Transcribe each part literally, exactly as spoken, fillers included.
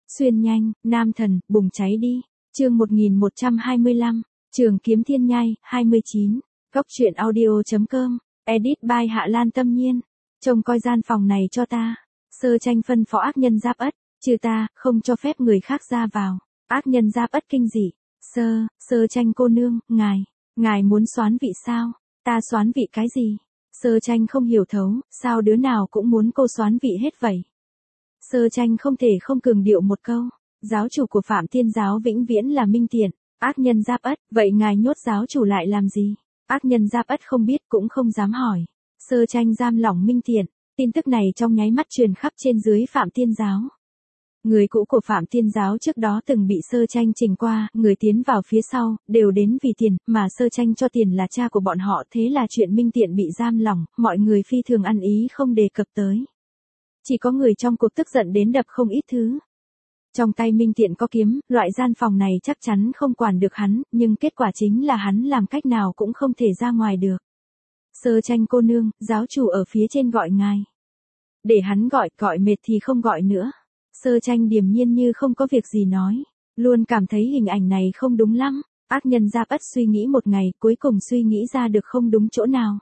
Xuyên nhanh, nam thần, bùng cháy đi. Chương một nghìn một trăm hai mươi lăm, Trường kiếm thiên nhai, hai mươi chín. Góc truyện audio chấm com, edit by Hạ Lan Tâm Nhiên. Trông coi gian phòng này cho ta. Sơ Tranh phân phó ác nhân Giáp Ất, trừ ta, không cho phép người khác ra vào. Ác nhân Giáp Ất kinh dị. Sơ, Sơ Tranh cô nương, ngài, ngài muốn soán vị sao? Ta soán vị cái gì? Sơ Tranh không hiểu thấu, sao đứa nào cũng muốn cô soán vị hết vậy? Sơ Tranh không thể không cường điệu một câu. Giáo chủ của Phạm Thiên giáo vĩnh viễn là Minh Tiện. Ác nhân Giáp Ất, vậy ngài nhốt giáo chủ lại làm gì? Ác nhân Giáp Ất không biết cũng không dám hỏi. Sơ Tranh giam lỏng Minh Tiện. Tin tức này trong nháy mắt truyền khắp trên dưới Phạm Thiên giáo. Người cũ của Phạm Thiên giáo trước đó từng bị Sơ Tranh trình qua, người tiến vào phía sau, đều đến vì tiền, mà Sơ Tranh cho tiền là cha của bọn họ, thế là chuyện Minh Tiện bị giam lỏng, mọi người phi thường ăn ý không đề cập tới. Chỉ có người trong cuộc tức giận đến đập không ít thứ. Trong tay Minh Tiện có kiếm, loại gian phòng này chắc chắn không quản được hắn, nhưng kết quả chính là hắn làm cách nào cũng không thể ra ngoài được. Sơ Tranh cô nương, giáo chủ ở phía trên gọi ngài. Để hắn gọi, gọi mệt thì không gọi nữa. Sơ Tranh điềm nhiên như không có việc gì nói. Luôn cảm thấy hình ảnh này không đúng lắm. Ác nhân Giáp Ất suy nghĩ một ngày, cuối cùng suy nghĩ ra được không đúng chỗ nào.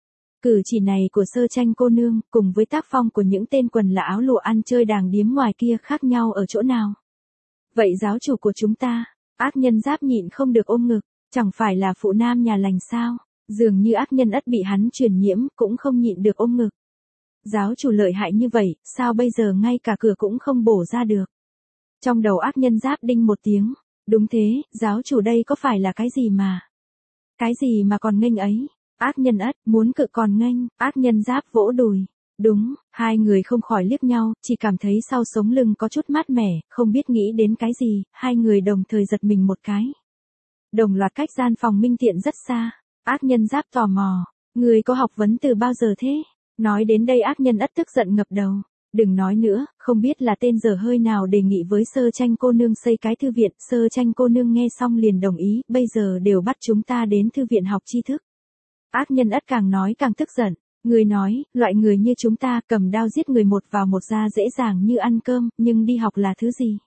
Cử chỉ này của Sơ Tranh cô nương, cùng với tác phong của những tên quần là áo lụa ăn chơi đàng điếm ngoài kia khác nhau ở chỗ nào? Vậy giáo chủ của chúng ta, ác nhân Giáp nhịn không được ôm ngực, chẳng phải là phụ nam nhà lành sao? Dường như ác nhân Ất bị hắn truyền nhiễm, cũng không nhịn được ôm ngực. Giáo chủ lợi hại như vậy, sao bây giờ ngay cả cửa cũng không bổ ra được? Trong đầu ác nhân Giáp đinh một tiếng, đúng thế, giáo chủ đây có phải là cái gì mà? Cái gì mà còn nghênh ấy? Ác nhân Ất, muốn cự còn nghênh, ác nhân Giáp vỗ đùi. Đúng, hai người không khỏi liếc nhau, chỉ cảm thấy sau sống lưng có chút mát mẻ, không biết nghĩ đến cái gì, hai người đồng thời giật mình một cái. Đồng loạt cách gian phòng Minh Tiện rất xa, ác nhân Giáp tò mò, người có học vấn từ bao giờ thế? Nói đến đây ác nhân Ất tức giận ngập đầu. Đừng nói nữa, không biết là tên dở hơi nào đề nghị với Sơ Tranh cô nương xây cái thư viện, Sơ Tranh cô nương nghe xong liền đồng ý, bây giờ đều bắt chúng ta đến thư viện học tri thức. Ác nhân Ất càng nói càng tức giận, người nói, loại người như chúng ta cầm đao giết người một vào một ra dễ dàng như ăn cơm, nhưng đi học là thứ gì?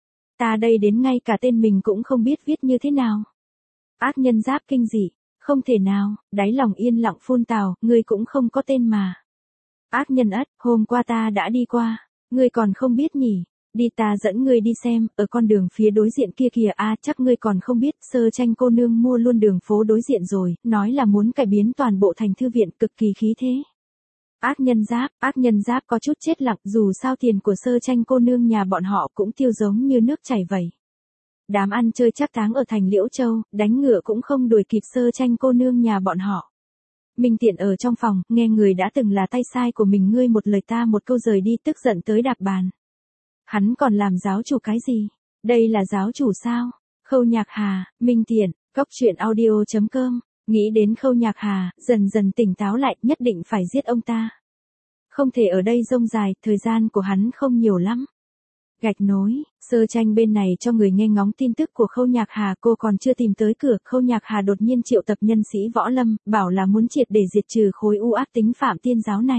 Ta đây đến ngay cả tên mình cũng không biết viết như thế nào. Ác nhân Giáp kinh dị, không thể nào, đáy lòng yên lặng phun tào, ngươi cũng không có tên mà. Ác nhân Ất, hôm qua ta đã đi qua, ngươi còn không biết nhỉ? Đi ta dẫn ngươi đi xem, ở con đường phía đối diện kia kìa a, à, chắc ngươi còn không biết, Sơ Tranh cô nương mua luôn đường phố đối diện rồi, nói là muốn cải biến toàn bộ thành thư viện, cực kỳ khí thế. Ác nhân Giáp, ác nhân Giáp có chút chết lặng, dù sao tiền của Sơ Tranh cô nương nhà bọn họ cũng tiêu giống như nước chảy vậy. Đám ăn chơi chắc táng ở thành Liễu Châu, đánh ngựa cũng không đuổi kịp Sơ Tranh cô nương nhà bọn họ. Minh Tiện ở trong phòng, nghe người đã từng là tay sai của mình ngươi một lời ta một câu rời đi, tức giận tới đạp bàn. Hắn còn làm giáo chủ cái gì? Đây là giáo chủ sao? Khâu Nhạc Hà, Minh Tiện, góc truyện audio chấm com, nghĩ đến Khâu Nhạc Hà, dần dần tỉnh táo lại, nhất định phải giết ông ta. Không thể ở đây rông dài, thời gian của hắn không nhiều lắm. Gạch nối, Sơ Tranh bên này cho người nghe ngóng tin tức của Khâu Nhạc Hà, cô còn chưa tìm tới cửa, Khâu Nhạc Hà đột nhiên triệu tập nhân sĩ võ lâm, bảo là muốn triệt để diệt trừ khối u ác tính Phạm Thiên giáo này.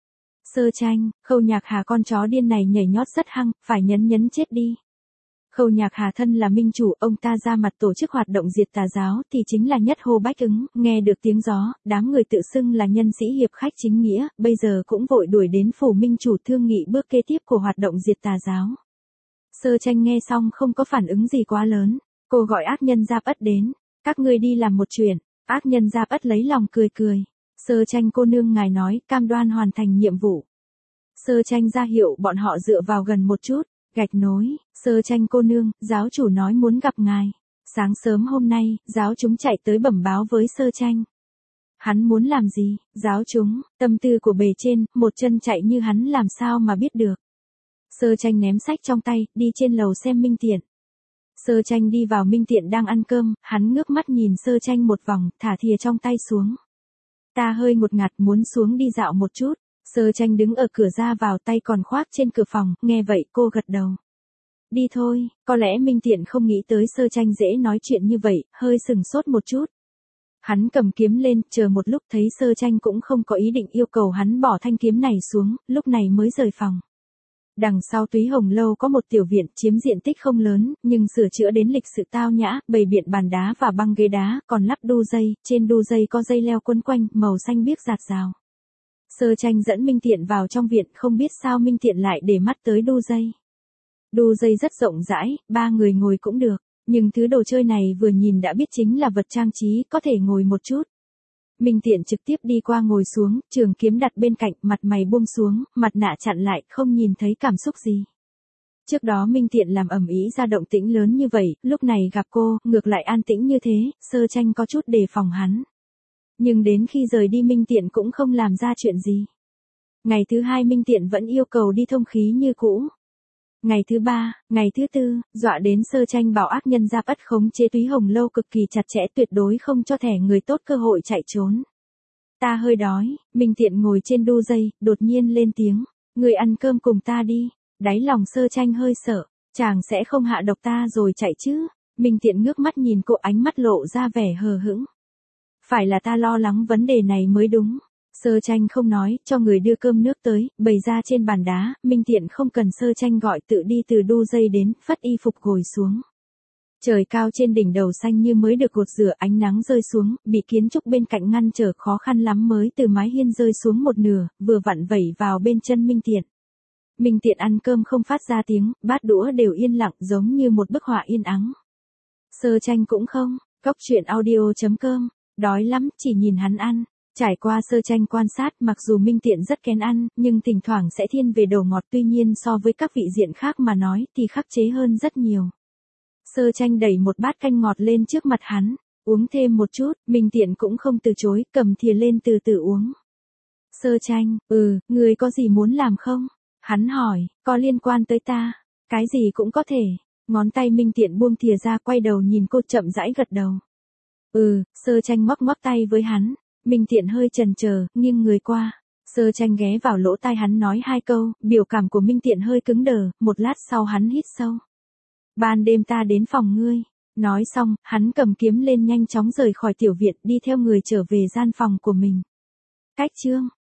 Sơ Tranh, Khâu Nhạc Hà con chó điên này nhảy nhót rất hăng, phải nhấn nhấn chết đi. Khâu Nhạc Hà thân là minh chủ, ông ta ra mặt tổ chức hoạt động diệt tà giáo thì chính là nhất hô bách ứng, nghe được tiếng gió, đám người tự xưng là nhân sĩ hiệp khách chính nghĩa, bây giờ cũng vội đuổi đến phủ minh chủ thương nghị bước kế tiếp của hoạt động diệt tà giáo. Sơ Tranh nghe xong không có phản ứng gì quá lớn, cô gọi ác nhân Giáp Ất đến, các ngươi đi làm một chuyện, ác nhân Giáp Ất lấy lòng cười cười. Sơ Tranh cô nương ngài nói, cam đoan hoàn thành nhiệm vụ. Sơ Tranh ra hiệu bọn họ dựa vào gần một chút, gạch nối, Sơ Tranh cô nương, giáo chủ nói muốn gặp ngài. Sáng sớm hôm nay, giáo chúng chạy tới bẩm báo với Sơ Tranh. Hắn muốn làm gì, giáo chúng, tâm tư của bề trên, một chân chạy như hắn làm sao mà biết được. Sơ Tranh ném sách trong tay, đi trên lầu xem Minh Tiện. Sơ Tranh đi vào Minh Tiện đang ăn cơm, hắn ngước mắt nhìn Sơ Tranh một vòng, thả thìa trong tay xuống. Ta hơi ngột ngạt muốn xuống đi dạo một chút. Sơ Tranh đứng ở cửa ra vào tay còn khoác trên cửa phòng, nghe vậy cô gật đầu. Đi thôi, có lẽ Minh Tiện không nghĩ tới Sơ Tranh dễ nói chuyện như vậy, hơi sừng sốt một chút. Hắn cầm kiếm lên, chờ một lúc thấy Sơ Tranh cũng không có ý định yêu cầu hắn bỏ thanh kiếm này xuống, lúc này mới rời phòng. Đằng sau Túy Hồng Lâu có một tiểu viện chiếm diện tích không lớn, nhưng sửa chữa đến lịch sự tao nhã, bày biện bàn đá và băng ghế đá, còn lắp đu dây, trên đu dây có dây leo quấn quanh, màu xanh biếc rạt rào. Sơ Tranh dẫn Minh Tiện vào trong viện, không biết sao Minh Tiện lại để mắt tới đu dây. Đu dây rất rộng rãi, ba người ngồi cũng được, nhưng thứ đồ chơi này vừa nhìn đã biết chính là vật trang trí, có thể ngồi một chút. Minh Tiện trực tiếp đi qua ngồi xuống, trường kiếm đặt bên cạnh, mặt mày buông xuống, mặt nạ chặn lại, không nhìn thấy cảm xúc gì. Trước đó Minh Tiện làm ầm ĩ ra động tĩnh lớn như vậy, lúc này gặp cô, ngược lại an tĩnh như thế, Sơ Tranh có chút đề phòng hắn. Nhưng đến khi rời đi Minh Tiện cũng không làm ra chuyện gì. Ngày thứ hai Minh Tiện vẫn yêu cầu đi thông khí như cũ. Ngày thứ ba, ngày thứ tư, dọa đến Sơ Tranh bảo ác nhân Giáp Ất khống chế Túy Hồng Lâu cực kỳ chặt chẽ, tuyệt đối không cho thẻ người tốt cơ hội chạy trốn. Ta hơi đói, Minh Tiện ngồi trên đu dây, đột nhiên lên tiếng, người ăn cơm cùng ta đi. Đáy lòng Sơ Tranh hơi sợ, chàng sẽ không hạ độc ta rồi chạy chứ. Minh Tiện ngước mắt nhìn cô, ánh mắt lộ ra vẻ hờ hững. Phải là ta lo lắng vấn đề này mới đúng. Sơ Tranh không nói, cho người đưa cơm nước tới, bày ra trên bàn đá, Minh Tiện không cần Sơ Tranh gọi, tự đi từ đu dây đến, phất y phục ngồi xuống. Trời cao trên đỉnh đầu xanh như mới được gột rửa, ánh nắng rơi xuống, bị kiến trúc bên cạnh ngăn trở, khó khăn lắm mới từ mái hiên rơi xuống một nửa, vừa vặn vẩy vào bên chân Minh Tiện. Minh Tiện ăn cơm không phát ra tiếng, bát đũa đều yên lặng giống như một bức họa yên ắng. Sơ Tranh cũng không, Cóc truyện audio chấm com, đói lắm, chỉ nhìn hắn ăn. Trải qua Sơ Tranh quan sát, mặc dù Minh Tiện rất kén ăn, nhưng thỉnh thoảng sẽ thiên về đồ ngọt, tuy nhiên so với các vị diện khác mà nói thì khắc chế hơn rất nhiều. Sơ Tranh đẩy một bát canh ngọt lên trước mặt hắn, uống thêm một chút, Minh Tiện cũng không từ chối, cầm thìa lên từ từ uống. Sơ Tranh, ừ, người có gì muốn làm không? Hắn hỏi, có liên quan tới ta, cái gì cũng có thể. Ngón tay Minh Tiện buông thìa ra, quay đầu nhìn cô, chậm rãi gật đầu. Ừ, Sơ Tranh ngoắc ngoắc tay với hắn. Minh Tiện hơi chần chờ, nghiêng người qua. Sơ Tranh ghé vào lỗ tai hắn nói hai câu, biểu cảm của Minh Tiện hơi cứng đờ, một lát sau hắn hít sâu. Ban đêm ta đến phòng ngươi. Nói xong, hắn cầm kiếm lên nhanh chóng rời khỏi tiểu viện, đi theo người trở về gian phòng của mình. Cách chương